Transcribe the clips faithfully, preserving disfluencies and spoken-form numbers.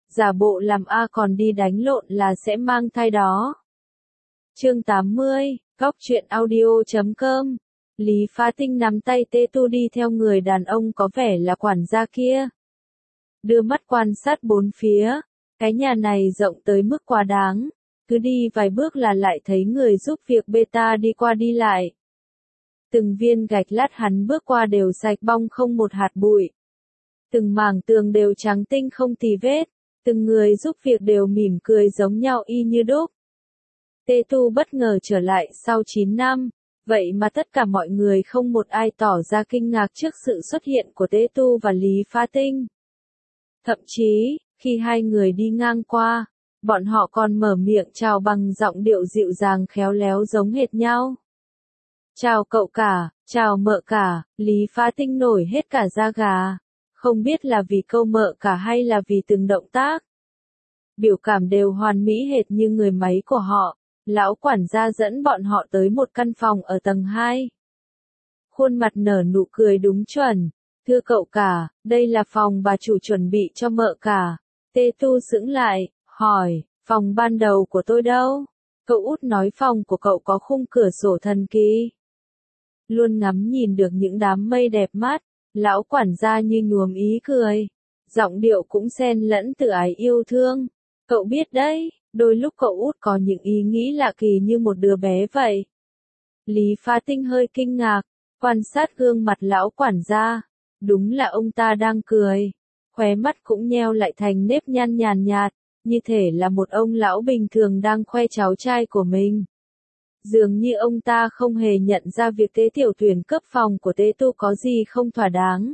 giả bộ làm A còn đi đánh lộn là sẽ mang thai đó. Chương tám mươi, góc truyện audio chấm com. Lý Phá Tinh nắm tay Tê Tu đi theo người đàn ông có vẻ là quản gia kia. Đưa mắt quan sát bốn phía, cái nhà này rộng tới mức quá đáng, cứ đi vài bước là lại thấy người giúp việc beta đi qua đi lại. Từng viên gạch lát hắn bước qua đều sạch bong không một hạt bụi. Từng mảng tường đều trắng tinh không tì vết, từng người giúp việc đều mỉm cười giống nhau y như đúc. Tê Tu bất ngờ trở lại sau chín năm, vậy mà tất cả mọi người không một ai tỏ ra kinh ngạc trước sự xuất hiện của Tê Tu và Lý Phá Tinh. Thậm chí, khi hai người đi ngang qua, bọn họ còn mở miệng chào bằng giọng điệu dịu dàng khéo léo giống hệt nhau. Chào cậu cả, chào mợ cả, Lý Phá Tinh nổi hết cả da gà, không biết là vì câu mợ cả hay là vì từng động tác. Biểu cảm đều hoàn mỹ hệt như người máy của họ, lão quản gia dẫn bọn họ tới một căn phòng ở tầng hai. Khuôn mặt nở nụ cười đúng chuẩn. Thưa cậu cả, đây là phòng bà chủ chuẩn bị cho mợ cả. Tê Tu sững lại, hỏi, phòng ban đầu của tôi đâu? Cậu út nói phòng của cậu có khung cửa sổ thần kỳ. Luôn ngắm nhìn được những đám mây đẹp mắt, lão quản gia như nhuốm ý cười. Giọng điệu cũng xen lẫn tự ái yêu thương. Cậu biết đấy, đôi lúc cậu út có những ý nghĩ lạ kỳ như một đứa bé vậy. Lý Phá Tinh hơi kinh ngạc, quan sát gương mặt lão quản gia. Đúng là ông ta đang cười, khóe mắt cũng nheo lại thành nếp nhăn nhàn nhạt, như thể là một ông lão bình thường đang khoe cháu trai của mình. Dường như ông ta không hề nhận ra việc Tế Tiểu Tuyển cướp phòng của Tế Tu có gì không thỏa đáng,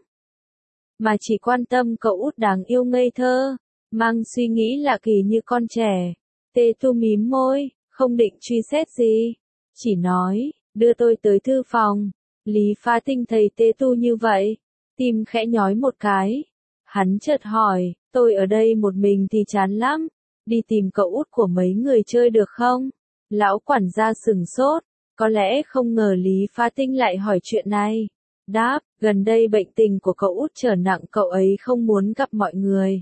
mà chỉ quan tâm cậu út đáng yêu ngây thơ, mang suy nghĩ lạ kỳ như con trẻ. Tế Tu mím môi, không định truy xét gì, chỉ nói, đưa tôi tới thư phòng. Lý Phá Tinh thấy Tế Tu như vậy, tim khẽ nhói một cái. Hắn chợt hỏi, tôi ở đây một mình thì chán lắm, đi tìm cậu út của mấy người chơi được không? Lão quản gia sừng sốt, có lẽ không ngờ Lý Phá Tinh lại hỏi chuyện này. Đáp, gần đây bệnh tình của cậu út trở nặng, cậu ấy không muốn gặp mọi người.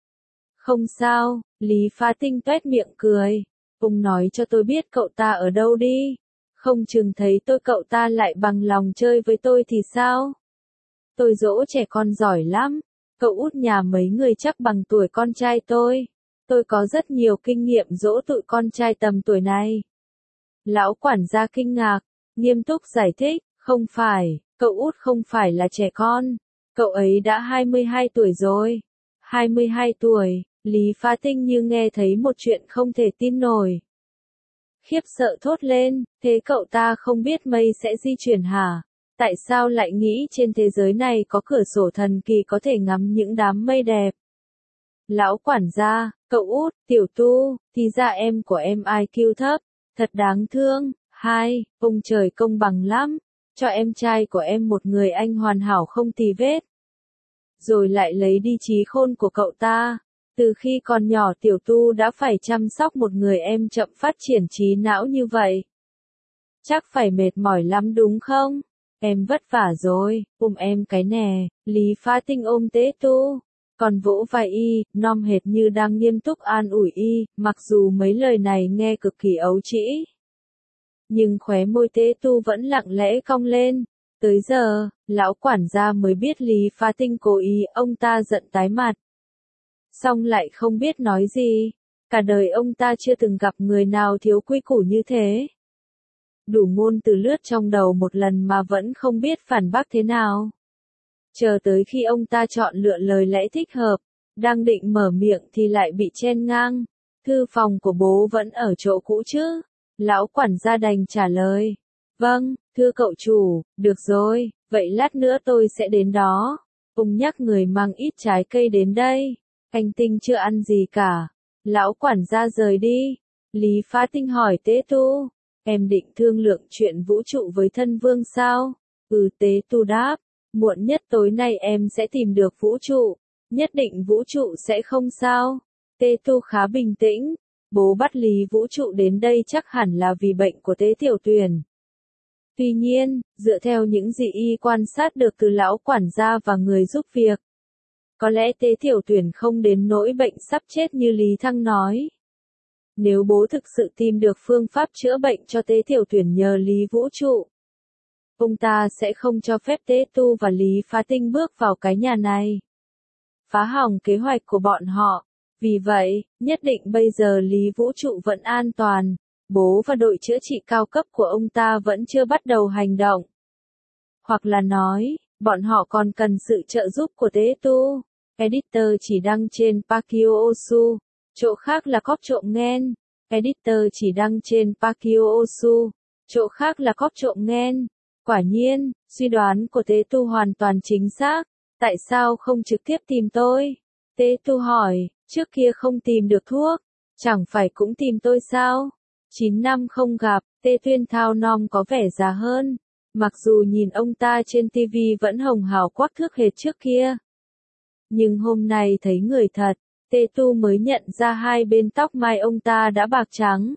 Không sao, Lý Phá Tinh tuét miệng cười, ông nói cho tôi biết cậu ta ở đâu đi, không chừng thấy tôi cậu ta lại bằng lòng chơi với tôi thì sao? Tôi dỗ trẻ con giỏi lắm, cậu út nhà mấy người chắc bằng tuổi con trai tôi. Tôi có rất nhiều kinh nghiệm dỗ tụi con trai tầm tuổi này. Lão quản gia kinh ngạc, nghiêm túc giải thích, không phải, cậu út không phải là trẻ con, cậu ấy đã hai mươi hai tuổi rồi. hai mươi hai tuổi, Lý Phá Tinh như nghe thấy một chuyện không thể tin nổi. Khiếp sợ thốt lên, thế cậu ta không biết mây sẽ di chuyển hả? Tại sao lại nghĩ trên thế giới này có cửa sổ thần kỳ có thể ngắm những đám mây đẹp? Lão quản gia, cậu út, Tiểu Tu, thì ra em của em i kiu thấp, thật đáng thương. Hai, ông trời công bằng lắm, cho em trai của em một người anh hoàn hảo không tì vết. Rồi lại lấy đi trí khôn của cậu ta. Từ khi còn nhỏ Tiểu Tu đã phải chăm sóc một người em chậm phát triển trí não như vậy. Chắc phải mệt mỏi lắm đúng không? Em vất vả rồi, ôm em cái nè. Lý Phá Tinh ôm Tế Tu, còn vỗ vai y, nom hệt như đang nghiêm túc an ủi y, mặc dù mấy lời này nghe cực kỳ ấu trĩ. Nhưng khóe môi Tế Tu vẫn lặng lẽ cong lên. Tới giờ, lão quản gia mới biết Lý Phá Tinh cố ý, ông ta giận tái mặt. Xong lại không biết nói gì, cả đời ông ta chưa từng gặp người nào thiếu quy củ như thế. Đủ ngôn từ lướt trong đầu một lần mà vẫn không biết phản bác thế nào. Chờ tới khi ông ta chọn lựa lời lẽ thích hợp, đang định mở miệng thì lại bị chen ngang. Thư phòng của bố vẫn ở chỗ cũ chứ? Lão quản gia đành trả lời. Vâng, thưa cậu chủ, được rồi, vậy lát nữa tôi sẽ đến đó. Ông nhắc người mang ít trái cây đến đây. Anh Tinh chưa ăn gì cả. Lão quản gia rời đi. Lý Phá Tinh hỏi Tế Tu. Em định thương lượng chuyện vũ trụ với thân vương sao? Ừ, Tế Tu đáp. Muộn nhất tối nay em sẽ tìm được vũ trụ. Nhất định vũ trụ sẽ không sao. Tế Tu khá bình tĩnh. Bố bắt Lý Vũ trụ đến đây chắc hẳn là vì bệnh của Tế Tiểu Tuyển. Tuy nhiên, dựa theo những gì y quan sát được từ lão quản gia và người giúp việc, Có lẽ Tế Tiểu Tuyển không đến nỗi bệnh sắp chết như Lý Thăng nói. Nếu bố thực sự tìm được phương pháp chữa bệnh cho Tế Tiểu Tuyển nhờ Lý Vũ Trụ, ông ta sẽ không cho phép Tế Tu và Lý Phá Tinh bước vào cái nhà này, phá hỏng kế hoạch của bọn họ. Vì vậy, nhất định bây giờ Lý Vũ Trụ vẫn an toàn, bố và đội chữa trị cao cấp của ông ta vẫn chưa bắt đầu hành động. Hoặc là nói, bọn họ còn cần sự trợ giúp của Tế Tu. Editor chỉ đăng trên Pakio Osu, chỗ khác là cóp trộm nghen. Editor chỉ đăng trên Pakio Osu, chỗ khác là cóp trộm nghen. Quả nhiên, suy đoán của Tế Tu hoàn toàn chính xác. Tại sao không trực tiếp tìm tôi? Tế Tu hỏi, trước kia không tìm được thuốc, chẳng phải cũng tìm tôi sao? chín năm không gặp, Tế Tuyên Thao Nom có vẻ già hơn. Mặc dù nhìn ông ta trên ti vi vẫn hồng hào quắc thước hệt trước kia. Nhưng hôm nay thấy người thật, Tế Tu mới nhận ra hai bên tóc mai ông ta đã bạc trắng.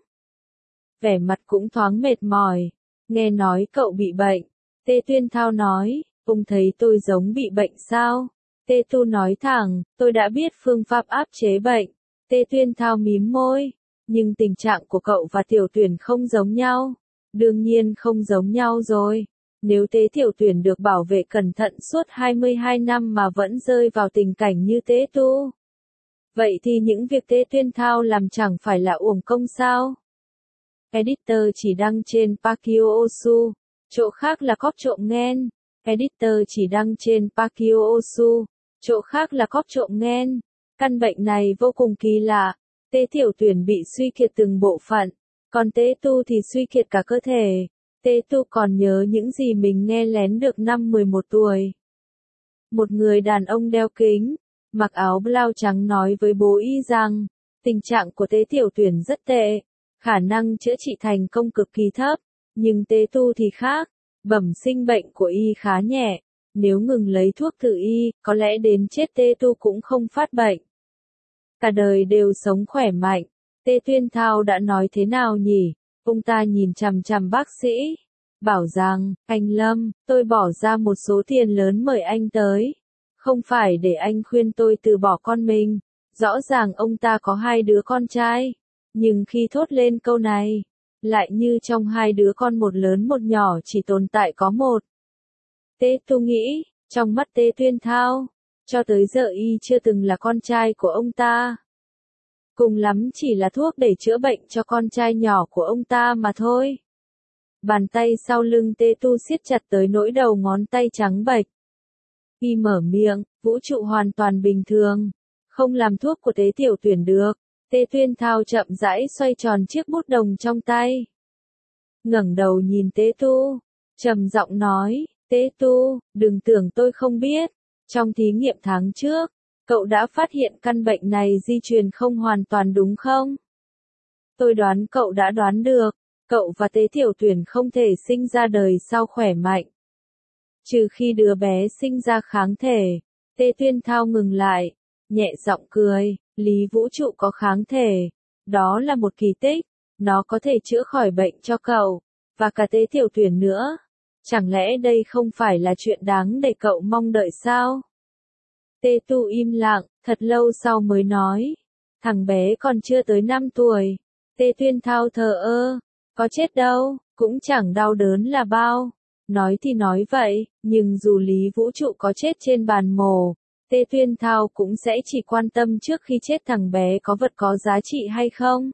Vẻ mặt cũng thoáng mệt mỏi. Nghe nói cậu bị bệnh. Tế Tuyên Thao nói, ông thấy tôi giống bị bệnh sao? Tế Tu nói thẳng, tôi đã biết phương pháp áp chế bệnh. Tế Tuyên Thao mím môi. Nhưng tình trạng của cậu và Tiểu Tuyển không giống nhau. Đương nhiên không giống nhau rồi. Nếu Tế Tiểu Tuyển được bảo vệ cẩn thận suốt hai mươi hai năm mà vẫn rơi vào tình cảnh như Tế Tu, vậy thì những việc Tế Tuyên Thao làm chẳng phải là uổng công sao? Editor chỉ đăng trên Pakio Osu, chỗ khác là cóp trộm nghen. Editor chỉ đăng trên Pakio Osu, chỗ khác là cóp trộm nghen. Căn bệnh này vô cùng kỳ lạ. Tế Tiểu Tuyển bị suy kiệt từng bộ phận, còn Tế Tu thì suy kiệt cả cơ thể. Tế Tu còn nhớ những gì mình nghe lén được năm mười một tuổi. Một người đàn ông đeo kính, mặc áo blau trắng nói với bố y rằng, tình trạng của Tế Tiểu Tuyển rất tệ, khả năng chữa trị thành công cực kỳ thấp, nhưng Tế Tu thì khác, bẩm sinh bệnh của y khá nhẹ, nếu ngừng lấy thuốc từ y, có lẽ đến chết Tế Tu cũng không phát bệnh. Cả đời đều sống khỏe mạnh. Tế Tuyên Thao đã nói thế nào nhỉ? Ông ta nhìn chằm chằm bác sĩ, bảo rằng, anh Lâm, tôi bỏ ra một số tiền lớn mời anh tới. Không phải để anh khuyên tôi từ bỏ con mình. Rõ ràng ông ta có hai đứa con trai. Nhưng khi thốt lên câu này, lại như trong hai đứa con một lớn một nhỏ chỉ tồn tại có một. Tế Tu nghĩ, trong mắt Tế Tuyên Thao, cho tới giờ y chưa từng là con trai của ông ta. Cùng lắm chỉ là thuốc để chữa bệnh cho con trai nhỏ của ông ta mà thôi. Bàn tay sau lưng Tế Tu siết chặt tới nỗi đầu ngón tay trắng bệch. Y mở miệng, Vũ Trụ hoàn toàn bình thường, không làm thuốc của Tế Tiểu Tuyển được. Tế Tuyên Thao chậm rãi xoay tròn chiếc bút đồng trong tay. Ngẩng đầu nhìn Tế Tu, trầm giọng nói, Tế Tu, đừng tưởng tôi không biết. Trong thí nghiệm tháng trước, cậu đã phát hiện căn bệnh này di truyền không hoàn toàn đúng không? Tôi đoán cậu đã đoán được, cậu và Tế Tiểu Tuyển không thể sinh ra đời sau khỏe mạnh. Trừ khi đứa bé sinh ra kháng thể. Tế Tuyên Thao ngừng lại, nhẹ giọng cười, Lý Vũ Trụ có kháng thể. Đó là một kỳ tích, nó có thể chữa khỏi bệnh cho cậu, và cả Tế Tiểu Tuyển nữa. Chẳng lẽ đây không phải là chuyện đáng để cậu mong đợi sao? Tế Tu im lặng, thật lâu sau mới nói. Thằng bé còn chưa tới năm tuổi. Tế Tuyên Thao thờ ơ, có chết đâu, cũng chẳng đau đớn là bao. Nói thì nói vậy, nhưng dù Lý Vũ Trụ có chết trên bàn mổ, Tế Tuyên Thao cũng sẽ chỉ quan tâm trước khi chết thằng bé có vật có giá trị hay không.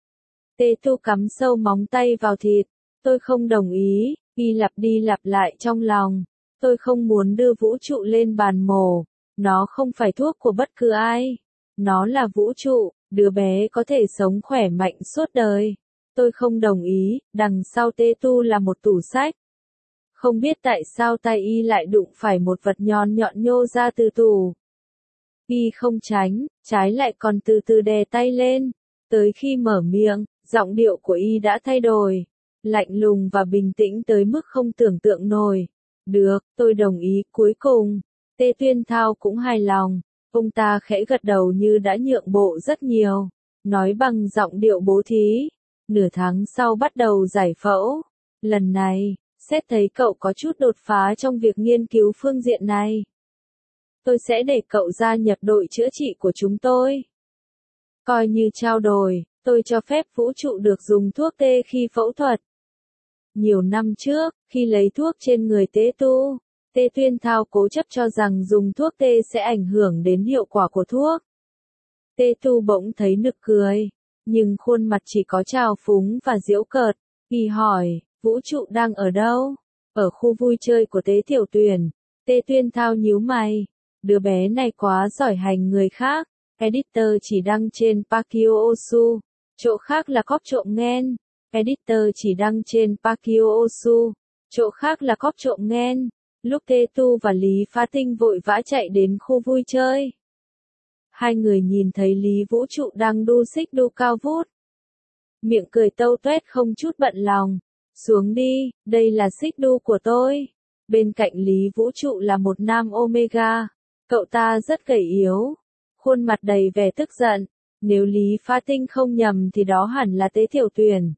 Tế Tu cắm sâu móng tay vào thịt. Tôi không đồng ý, y lặp đi lặp lại trong lòng. Tôi không muốn đưa Vũ Trụ lên bàn mổ. Nó không phải thuốc của bất cứ ai. Nó là Vũ Trụ, đứa bé có thể sống khỏe mạnh suốt đời. Tôi không đồng ý, đằng sau Tế Tu là một tủ sách. Không biết tại sao tay y lại đụng phải một vật nhọn nhọn nhô ra từ tủ. Y không tránh, trái lại còn từ từ đè tay lên. Tới khi mở miệng, giọng điệu của y đã thay đổi. Lạnh lùng và bình tĩnh tới mức không tưởng tượng nổi. Được, tôi đồng ý, cuối cùng. Tế Tuyên Thao cũng hài lòng. Ông ta khẽ gật đầu như đã nhượng bộ rất nhiều. Nói bằng giọng điệu bố thí. Nửa tháng sau bắt đầu giải phẫu. Lần này, xét thấy cậu có chút đột phá trong việc nghiên cứu phương diện này. tôi sẽ để cậu gia nhập đội chữa trị của chúng tôi. Coi như trao đổi, tôi cho phép vũ trụ được dùng thuốc tê khi phẫu thuật. Nhiều năm trước, khi lấy thuốc trên người Tế Tu, Tê Tuyên Thao cố chấp cho rằng dùng thuốc tê sẽ ảnh hưởng đến hiệu quả của thuốc. Tê Tu bỗng thấy nực cười, nhưng khuôn mặt chỉ có trào phúng và giễu cợt. Y hỏi, vũ trụ đang ở đâu? Ở khu vui chơi của Tế Tiểu Tuyển. Tê Tuyên Thao nhíu mày. Đứa bé này quá giỏi hành người khác. Editor chỉ đăng trên Pakio Osu. Chỗ khác là cóp trộm nghen. Editor chỉ đăng trên Pakio Osu. Chỗ khác là cóp trộm nghen. Lúc Tê Tu và Lý Phá Tinh vội vã chạy đến khu vui chơi. Hai người nhìn thấy Lý Vũ Trụ đang đu xích đu cao vút. Miệng cười tâu tuét không chút bận lòng. Xuống đi, đây là xích đu của tôi. Bên cạnh Lý Vũ Trụ là một nam Omega. Cậu ta rất gầy yếu. Khuôn mặt đầy vẻ tức giận. Nếu Lý Phá Tinh không nhầm thì đó hẳn là Tế Tiểu Tuyển.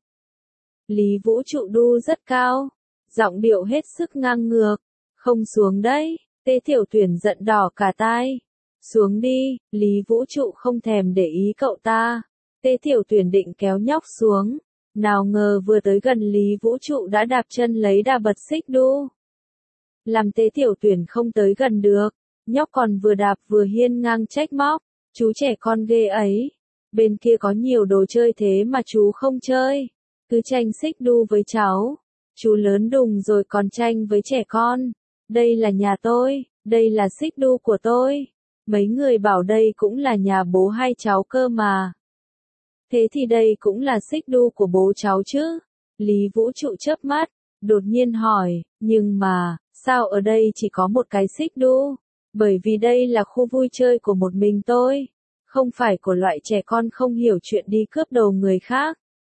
Lý Vũ Trụ đu rất cao. Giọng điệu hết sức ngang ngược. Không xuống đấy. Tế Tiểu Tuyển giận đỏ cả tai. Xuống đi, Lý Vũ Trụ không thèm để ý cậu ta. Tế Tiểu Tuyển định kéo nhóc xuống. Nào ngờ vừa tới gần Lý Vũ Trụ đã đạp chân lấy đà bật xích đu. Làm Tế Tiểu Tuyển không tới gần được. Nhóc còn vừa đạp vừa hiên ngang trách móc. Chú trẻ con ghê ấy. Bên kia có nhiều đồ chơi thế mà chú không chơi. Cứ tranh xích đu với cháu. Chú lớn đùng rồi còn tranh với trẻ con. Đây là nhà tôi, đây là xích đu của tôi. Mấy người bảo đây cũng là nhà bố hai cháu cơ mà. Thế thì đây cũng là xích đu của bố cháu chứ? Lý Vũ Trụ chớp mắt, đột nhiên hỏi, nhưng mà, sao ở đây chỉ có một cái xích đu? Bởi vì đây là khu vui chơi của một mình tôi, không phải của loại trẻ con không hiểu chuyện đi cướp đồ người khác.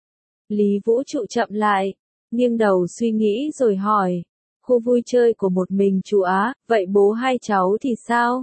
Lý Vũ Trụ chậm lại, nghiêng đầu suy nghĩ rồi hỏi, khu vui chơi của một mình chú Á, vậy bố hai cháu thì sao?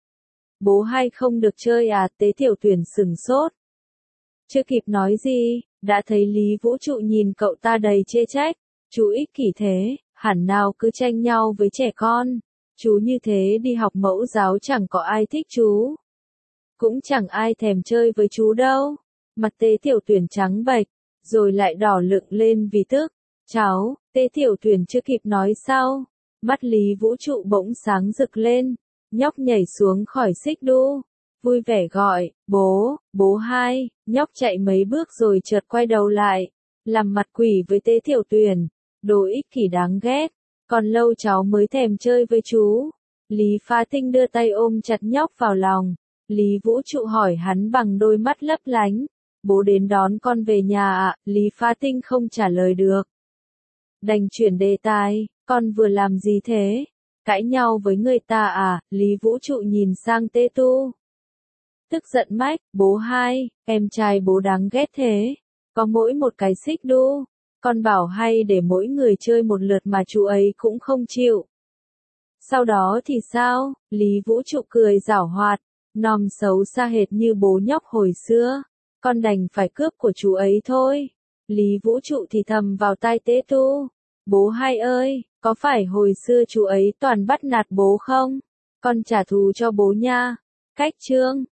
Bố hai không được chơi à? Tế Tiểu Tuyển sừng sốt. Chưa kịp nói gì, đã thấy Lý Vũ Trụ nhìn cậu ta đầy chê trách. Chú ích kỷ thế, hẳn nào cứ tranh nhau với trẻ con. Chú như thế đi học mẫu giáo chẳng có ai thích chú. Cũng chẳng ai thèm chơi với chú đâu. Mặt Tế Tiểu Tuyển trắng bệch, rồi lại đỏ lựng lên vì tức. Cháu, Tế Tiểu Tuyển chưa kịp nói sau. Mắt Lý Vũ Trụ bỗng sáng rực lên. Nhóc nhảy xuống khỏi xích đu. Vui vẻ gọi, bố, bố hai. Nhóc chạy mấy bước rồi chợt quay đầu lại. Làm mặt quỷ với Tế Tiểu Tuyển. Đồ ích kỷ đáng ghét. Còn lâu cháu mới thèm chơi với chú. Lý Phá Tinh đưa tay ôm chặt nhóc vào lòng. Lý Vũ Trụ hỏi hắn bằng đôi mắt lấp lánh. Bố đến đón con về nhà ạ? À? Lý Phá Tinh không trả lời được. Đành chuyển đề tài, con vừa làm gì thế? Cãi nhau với người ta à? Lý Vũ Trụ nhìn sang Tê Tu. Tức giận mách, bố hai, em trai bố đáng ghét thế. Có mỗi một cái xích đu. Con bảo hay để mỗi người chơi một lượt mà chú ấy cũng không chịu. Sau đó thì sao? Lý Vũ Trụ cười giảo hoạt. Nòm xấu xa hệt như bố nhóc hồi xưa. Con đành phải cướp của chú ấy thôi. Lý Vũ Trụ thì thầm vào tai Tế Tu. Bố hai ơi, có phải hồi xưa chú ấy toàn bắt nạt bố không? Con trả thù cho bố nha. Cách chương